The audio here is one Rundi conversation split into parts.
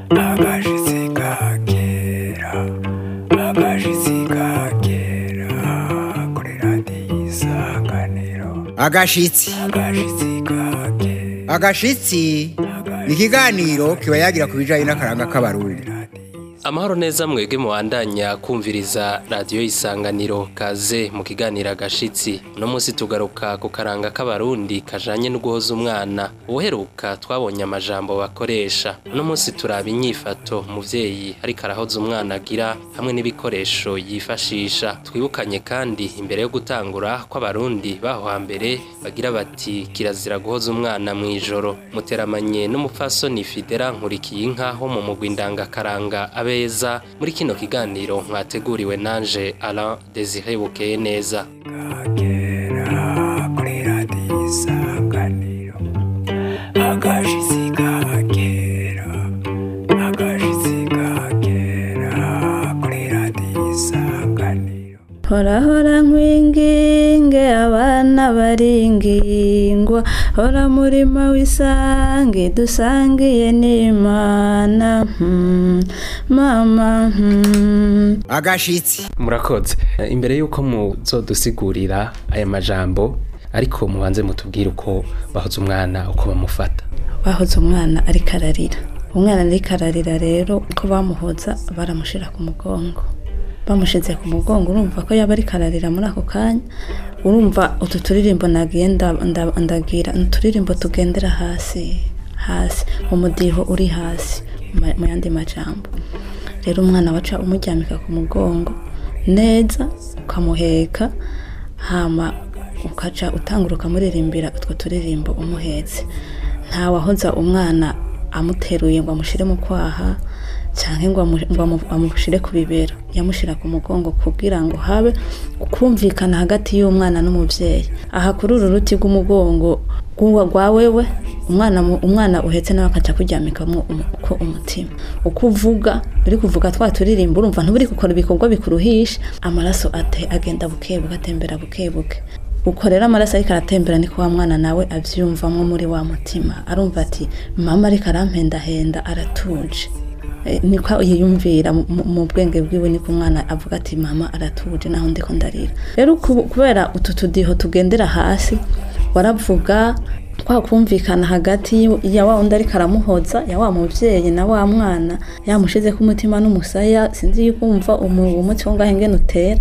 agashitsi kagera agashitsi kagera kuri radiyo isanganiro agashitsi ni ikiganiro kiba yagira ku bijanye n'akaranga k'abarundi. Amahoro neza mwege muwandanya kumviriza radiyo isanganiro, kaze mu kiganiro agashitsi. No musi tugaruka ku karanga k'abarundi kajanye no guhoza umwana. Uheruka twabonye amajambo bakoresha. No musi turaba inyifato umuvyeyi ariko arahoza umwana agira hamwe n'ibikoresho yifashisha. Twibukanye kandi imbere yo gutangura kw'abarundi baho hambere bagira bati kirazira guhoza umwana mw'ijoro. Muteramanye n'umupfasoni Fidela Nkurikiyinka ho mu mugwi ndangakaranga abeza muri kino kiganiro mwateguriwe nanje Alain Désiré Bukeye neza. Hora hora nkwinginge abana baringingwa, hora murima w'isange dusangiye n'Imana mama Agashitsi Murakoze. Imbere yuko muzodusigurira aya majambo, ariko mubanze mutubwire uko bahoza umwana, uko bamufata. Bahoza umwana ariko ararira. Umwana ariko ararira rero uko bamuhoza baramushira ku mugongo. Bamushize ku mugongo urumva ko yaba ariko ararira muri ako kanya. Urumva utu turirimbo nagiye ndagira uturirimbo tugendera hasi umudiho uri hasi mu yandi majambo. Rero umwana waca umuryamika ku mugongo neza ukamuheka, hama ukaca utanguruka muririmbira utwo turirimbo umuhetse. Nta wahoza umwana amuteruye ngo amushire mu kwaha canke ngo amushire ku bibero, yamushira ku mugongo kugira ngo habe kumvikana hagati y'umwana n'umuvyeyi. Aha kuri uru ruti rw'umugongo gwa wewe umwana uhetse nawe akaca kuryamikamwo uko umutima. Uko uvuga uri kuvuga twa turirimbo urumva ntuburi gukora ibikorwa bikuruhisha, amaraso agenda bukebuke atembera bukebuke. Uko rero amaraso ariko aratembera niko wa mwana nawe avyumvamwo muri wa mutima, arumva ati mama ariko arampendahenda aratuje. Niko yiyumvira mu bwenge bwiwe, niko umwana avuga ati mama aratuje naho ndiko ndarira. Rero kubera utu tudiho tugendera hasi, waravuga kwa kumvikana hagati ya wa undi ariko aramuhoza, ya wa muvyeyi na wa mwana, yamushize ku mutima n'umusaya. Sinzi yukumva umuti wongahe ngene utera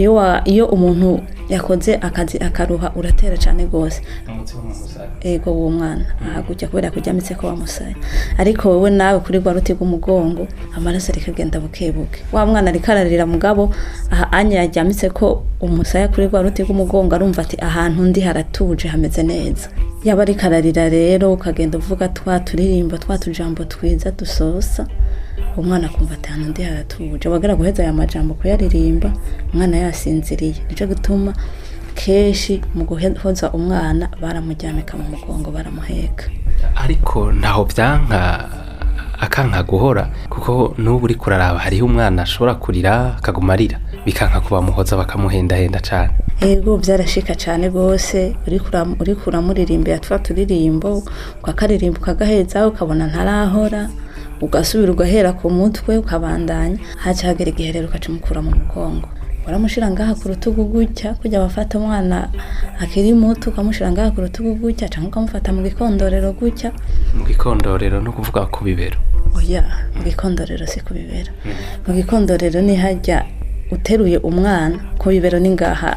iyo umuntu yakoze akazi akaruha, uratera cyane gose umuti w'umusaya. Ego uwo mwana ahagujya kubera kujyamitse ko wamusaya, ariko wewe nawe kuri gwa ruti rw'umugongo amaraso ariko agenda bukebuke. Wa mwana ariko ararira mugabo aha anya yajyamitse ko umusaya kuri gwa ruti rw'umugongo, arumva ati ahantu ndi haratuje hameze neza. Yaba ariko ararira rero ukagenda uvuga twa turirimbo twa tujambo twiza dusosa, umwana akumva ati ahantu ndi haratuje. Wagera guheza aya majambo kuyaririmba umwana yasinziriye. Nico gituma keshi mu guhoza umwana baramujyamika mu mugongo baramuheka. Ariko ntaho byanka akanka guhora, kuko n'ubu uri kuraraba hariho umwana ashobora kurira akagumarira bikanka kuba muhoza bakamuhendahenda cyane. Ego byarashika cyane gose, uri kuramuririmbira twa turirimbo ukakaririmba ukagaheza ukabona ntarahora, ugasubira ugahera ku mutwe ukabandanya, haca hagera igihe rero ukacumukura mu mugongo. Waramushira ngaha ku rutugu gutya kujya bafata umwana akiri muto, ukamushira ngaha ku rutugu gutya cyangwa ukamufata mu gikondorero gutya. Mu gikondorero no kuvuga ku bibero? Oya, mu gikondorero si ku bibero. Mu gikondorero ni hajya uteruye umwana, ku bibero ni ngaha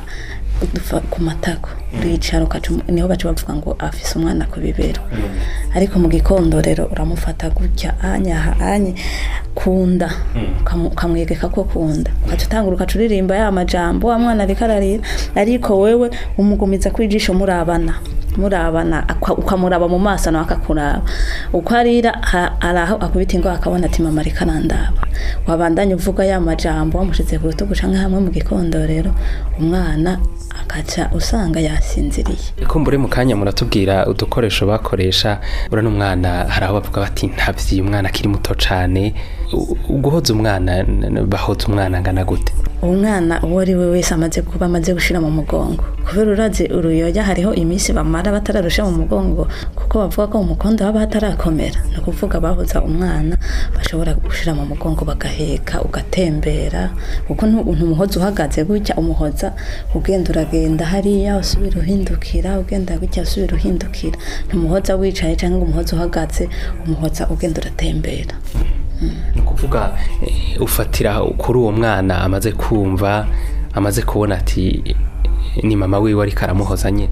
ku matako uricara niho baca bavuga ngo afise umwana ku bibero. Ariko mu gikondorero uramufata gutya anye kunda, ukamwegeka ko kunda, ukatutangura uririmba ya majambo wa mwana ariko ararira, ariko wewe umugumiza kwijisho murabana ukamuraba mu maso nawe akakuraba. Uko arira araho akubita ingo akabona ati mama ariko arandaba. Wabandanya uvuga ya majambo wamushize ku rutugu canke hamwe mu gikondorero, umwana akaca usanga yasinziriye. Kumbure mu kanya muratubwira udukoresho bakoresha, urana umwana haraho bavuga bati ntavyi umwana akiri muto cane. Uguhoza umwana bahoza umwana ngana gute? umwana uwo ari we wese amaze gushira mu mugongo, kubera urazi uruyoya hariho iminsi bamara batararusha mu mugongo kuko bavuga ko mu mukondo haba hatarakomera, ni ukuvuga babuza umwana bashobora gushira mu mugongo bagaheka ugatembera, kuko ntumuhoza uhagaze gutya, umuhoza ugenda uragenda hariya usubira uhindukira, ugenda gutya usubira uhindukira, ntumuhoza wicaye cyangwa umuhoza uhagaze, umuhoza ugenda uratembera. Ni ukuvuga ufatira kuri uwo mwana amaze kumva, amaze kubona ati ni mama wiwe ariko aramuhoza nyine.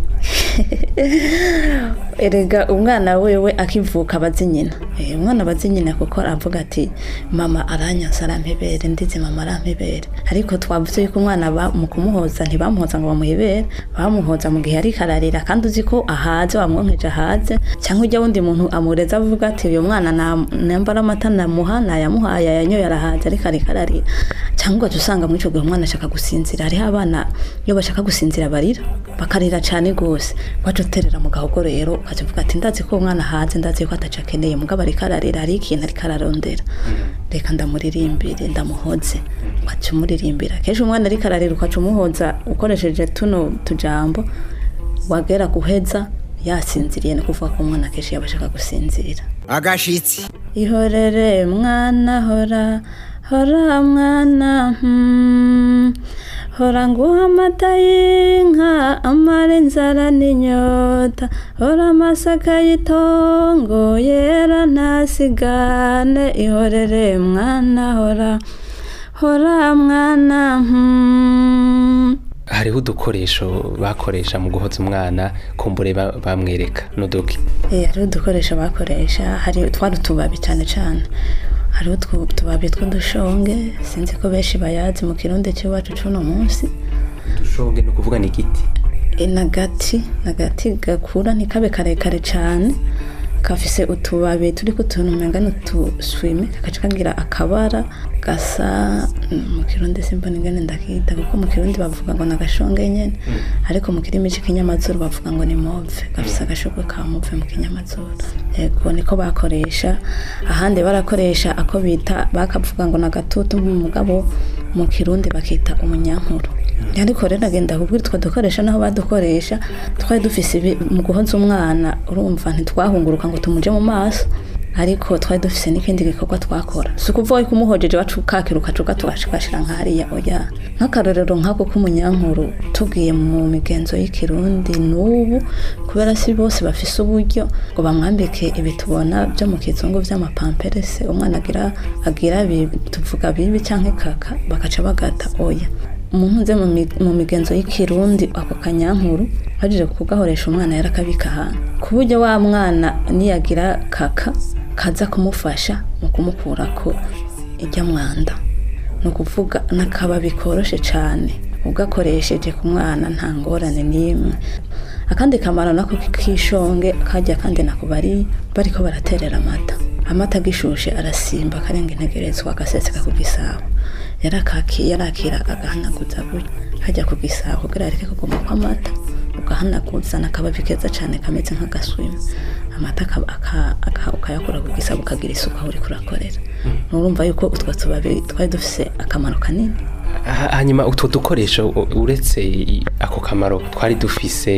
Erega umwana wewe akivuka abazi nyina, umwana abazi nyina kuko aravuga ati mama aranyansa arampebere, ndize mama arampebere, ariko twavuze yuko umwana mu kumuhoza ntibamuhoza ngo bamuhebere, bamuhoza mu gihe ariko ararira kandi uzi ko ahaze, wamwonkeje ahaze, cyangwa ujya wundi muntu amureza avuga ati uyu mwana nambara amata namuha nayamuhaye yanyoye arahaze ariko ararira, cyangwa usanga muri ico gihe umwana ashaka gusinzira. Hariho abana iyo bashaka gusinzira barira bakarira cyane gose, wajoterera mu gahogo rero ukavuga ati ndazi ko umwana haze, ndazi ko atacakeneye mugabo ariko ararira, ari ikintu ariko ararondera, reka ndamuririmbire ndamuhoze, ukaca umuririmbira. Kenshi umwana ariko ararira ukaca umuhoza ukoresheje tuno tujambo, wagera guheza yasinziriye, ni kuvuga ko umwana kenshi yabashaka gusinzira. Agashitsi ihorere mwana hora mwana, hora nguha amata y'inka amara inzara n'inyota, hora amasaka y'itongo yera ntasigane, ihorere mwana hora mwana. Hariho udukoresho bakoresha mu guhoza umwana kumbure bamwereka n'uduki. Hariho udukoresho bakoresha, hari twari utubabi cyane cyane, hariho utubabi tw'udushonge, sinzi ko benshi bayazi mu kirundi cy'iwacu c'uno munsi. Udushonge ni ukuvuga ni igiti? Nagati gakura ntikabe karekare cyane, kafise utubabi turiko utuntu umenga n'utuswime, kakaca kagira akabara gasa, mu kirundi simbona ingene ndakita kuko mu kirundi bavuga ngo nagashonge nyene, ariko mu kirimi c'ikinyamazuru bavuga ngo ni move, gafise agashogwe ka move mu kinyamazuru. Yego niko bakoresha. Ahandi barakoresha ako bita bakavuga ngo nagatutu, mugabo mu kirundi bakita umunyankuru. Ariko rero agenda kubwira twa dukoresha naho badukoresha, twari dufise mu guhoza umwana, urumva ntitwahunguruka ngo tumuje mu maso, ariko twari dufise n'ikindi gikorwa twakora. Si ukuvuga ko umuhojeje wacukakiruka tugashira nk'ariya, oya. Nk'akarorero nk'ako k'umunyankuru tugiye mu migenzo y'ikirundi n'ubu, kubera si bose bafise uburyo ngo bamwambike ibitubona byo mu kizungu vy'amapamperese, umwana agira tuvuga bibi canke kaka bakaca bagata, oya. Umuntu uze mu migenzo y'ikirundi ako kanyankuru hajije kugahoresha umwana yarakabika ahantu, ku buryo wa mwana niyagira kaka kaza kumufasha mu kumukurako ijya mwanda. Ni ukuvuga n'akababi koroshe cyane, ugakoresheje ku mwana nta ngorane n'imwe. Akandi kamaro nako kishonge kajya kandi nako bariko baraterera amata gishushe arasimba karenga integerezwa agaseseka ku gisabo, yarakira agahanaguza gutya hajya ku gisabo kugira areke kuguma kw'amata, ugahanaguza n'akababi keza cyane kameze nk'agaswima, amata ukayakura ku gisabo ukagira isuku aho uri kurakorera. Nurumva yuko utwo tubabi twari dufise akamaro kanini. Hanyuma utwo dukoresho uretse ako kamaro twari dufise,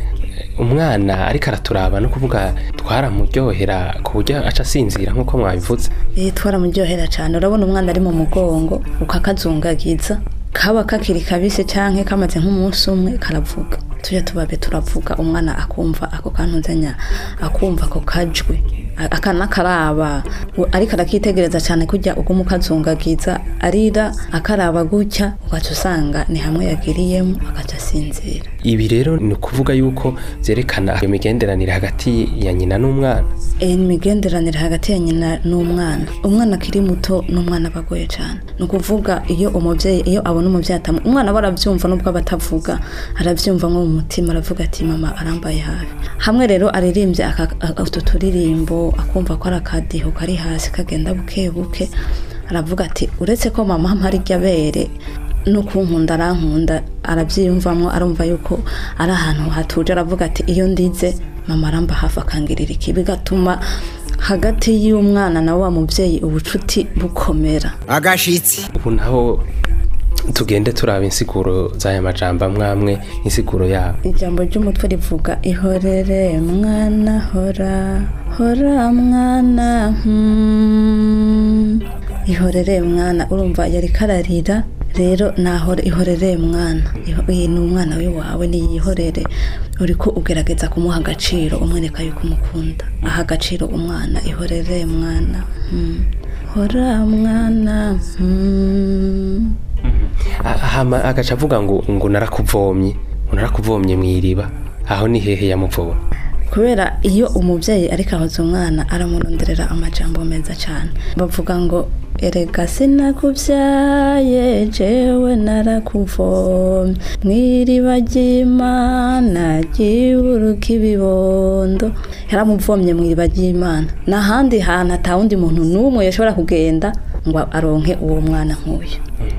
umwana ariko araturaba no kuvuga twaramuryohera ku buryo aca asinzira nk'uko mwabivuze. Twaramuryohera cyane. Urabona umwana ari mu mugongo ukakazungagiza, kaba kakiri kabise canke kamaze nk'umunsi umwe karavuga, tuya tubabe turavuga, umwana akumva ako kanuzanya, akumva ko kajwe, akana karaba ariko arakitegereza cyane kujya uko mukazungagiza, arira akaraba gutya, ugaca usanga ni hamwe yagiriyemo agaca asinzira. Ibi rero ni ukuvuga yuko vyerekana imigenderanire hagati ya nyina n'umwana. Imigenderanire hagati ya nyina n'umwana, umwana akiri muto n'umwana bagoye cyane. Ni ukuvuga iyo umuvyeyi, iyo abona umuvyeyi umwana baravyumva nubwo abatavuga, aravyumva nko mu mutima, aravuga ati mama arambaye hafi. Hamwe rero aririmbye utu turirimbo, akumva ko arakadiho kari hasi kagenda buke buke, aravuga ati uretse ko mama mpari ryabere no kunkunda arankunda, aravyiyumvamwo, arumva yuko ari ahantu hatuje, aravuga ati iyo ndize mama aramba hafi akangirira iki, bigatuma hagati y'umwana na wa muvyeyi ubucuti bukomera. Agashitsi ubu naho tugende turaba insiguro z'aya majambo amwamwe insiguro yabo. Ijambo ry'umutwe rivuga ihorere mwana hora mwana ihorere mwana, urumva yari kararira rero nahore ihorere mwana, iyi ni umwana wawe niyihorere, uriko ugerageza kumuha agaciro umwereka yuko umukunda, aha agaciro umwana, ihorere mwana hora mwana hama agaca avuga ngo narakuvomye mw'iriba, aho ni hehe yamuvoma? Kubera iyo umubyeyi ariko ahoza umwana aramuronderera amajambo meza cyane, bavuga ngo erega sinakuvyaye jewe narakuvomye mw'iriba ry'Imana ry'iburuka ibibondo, yaramuvomye mw'iriba ry'Imana, n'ahandi hantu atawundi muntu n'umwe yashobora kugenda ngo aronke uwo mwana nk'uyu.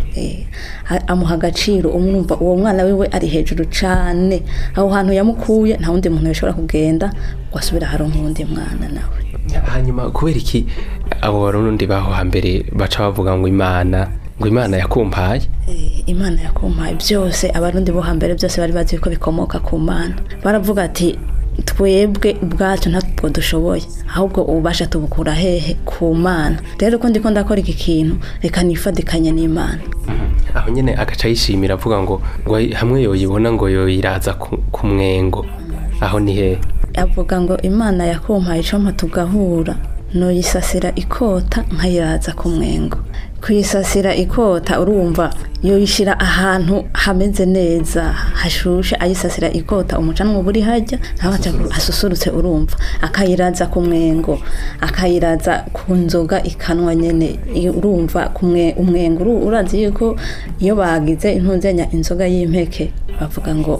Amuha agaciro, umwumva uwo mwana wiwe ari hejuru cane, aho hantu yamukuye nta wundi muntu yashobora kugenda ngo asubira haronka uwundi mwana nawe. Hanyuma kubera iki abo barundi baho hambere baca bavuga ngo Imana yakumpaye? Imana yakumpaye byose, abarundi bo hambere byose bari bazi ko bikomoka ku Mana, baravuga ati twebwe ubwacu ntabwo dushoboye, ahubwo ububasha tubukura hehe? Ku Mana. Rero ko ndiko ndakora iki kintu reka nifadikanye n'Imana. Aho nyene agaca yishimira avuga ngo hamwe yoyibona ngo yoyiraza ku mwengo, aho ni hehe? Avuga ngo Imana yakumpaye icompa tugahura, noyisasira ikota nkayiraza ku mwengo. Kuyisasira ikota urumva yoyishira ahantu hameze neza hashushe, ayisasira ikota umucanwa buri hajya naho asusurutse, urumva akayiraza ku mwengo, akayiraza ku nzoga ikanwa nyene, urumva umwengo urazi yuko iyo bagize intunzenya inzoga y'impeke bavuga ngo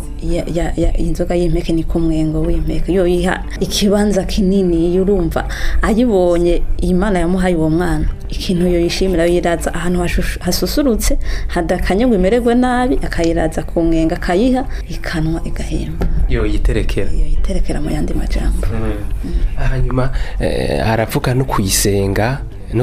inzoga y'impeke ni ku mwengo w'impeke, yo yiha ikibanza kinini, urumva ayibonye Imana yamuhaye uwo mwana ikintu yoyishimira, yiraza ahantu hasusurutse hadakanye ngo imererwe nabi, akayiraza ku mwenga akayiha ikanwa igahemba, yoyiterekera mu yandi majambo. Hanyuma aravuga no kuyisenga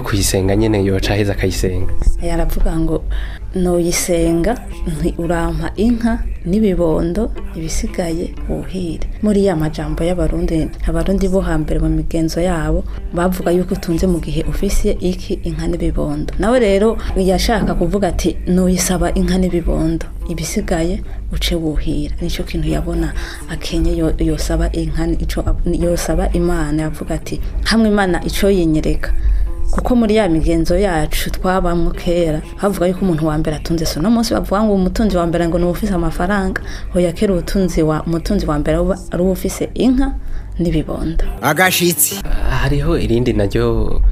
nyene yoca heza akayisenga, yaravuga ngo noyisenga urampa inka n'ibibondo ibisigaye wuhire. Muri ya majambo y'abarundi bo hambere mu migenzo yabo bavuga yuko utunze mu gihe ufise iki inka n'ibibondo, nawe rero yashaka kuvuga ati noyisaba inka n'ibibondo ibisigaye uce wuhira. Nico kintu yabona akenye yosaba inka, ico yosaba Imana, yavuga ati hamwe Imana ico yinyereka, kuko muri ya migenzo yacu twabamwe kera havuga yuko umuntu wa mbere atunze, so no munsi bavuga ngo umutunzi wa mbere ngo ni ufise amafaranga, hoya kera umutunzi wa mbere ari ufise inka n'ibibondo. Agashitsi hariho irindi naryo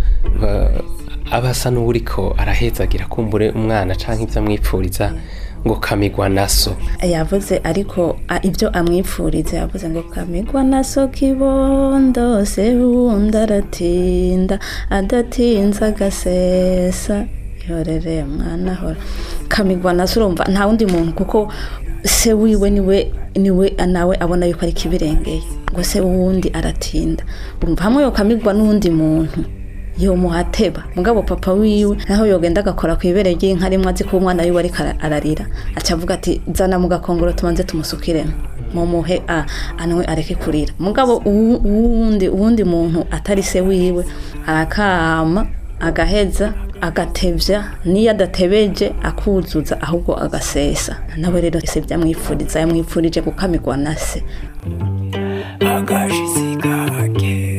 abasa n'uriko arahezagira kumbure umwana canke ivyo amwipfuriza ngo kamigwa naso. Yavuze ariko ibyo amwipfuriza yavuze ngo kamigwa naso kibondo se wundi aratinda adatinza agasesa, yorere mwana hora. Kamigwa naso urumva nta wundi muntu, kuko se wiwe niwe nawe abona yuko ari kibirengeye, ngo se wundi aratinda, urumva hamwe yo kamigwa n'undi muntu yo muhateba, mugabo papa wiwe naho yogenda agakora kwibere ry'inka rimwe azi ko umwana wiwe ari ararira, acavuga ati zana mugakongoro tumanze tumusukiremo mumuhe anwe areke kurira. Mugabo uwundi muntu atari se wiwe arakama agaheza agatevya, niyo adatebeje akuzuza ahubwo agasesa. Nawe rero se byamwipfuriza yamwipfurije gukamigwa na se. Agashitsi kakera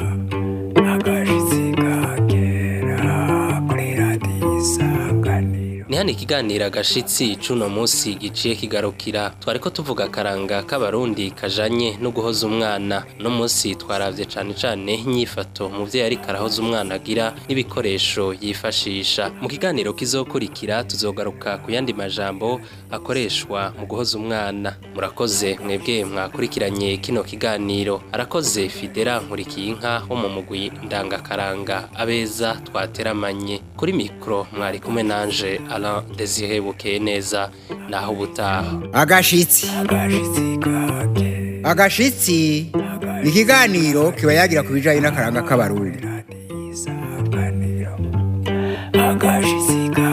ni hano ikiganiro agashitsi cuno munsi giciye kigarukira. Twariko tuvuga karanga k'abarundi kajanye no guhoza umwana. No munsi twaravye cane inyifato umuvyeyi ariko arahoza umwana agira n'ibikoresho yifashisha. Mu kiganiro kizokurikira tuzogaruka ku yandi majambo akoreshwa mu guhoza umwana. Murakoze mwebwe mwakurikiranye kino kiganiro. Arakoze Fidela Nkurikiyinka wo mu mugwi ndangakaranga abeza twateramanye. Kuri mikro mwari kumwe nanje Alain Désiré Bukeneza, naho butaha. Agashitsi ni ikiganiro kiba yagira ku bijanye n'akaranga k'abarundi. Agashitsi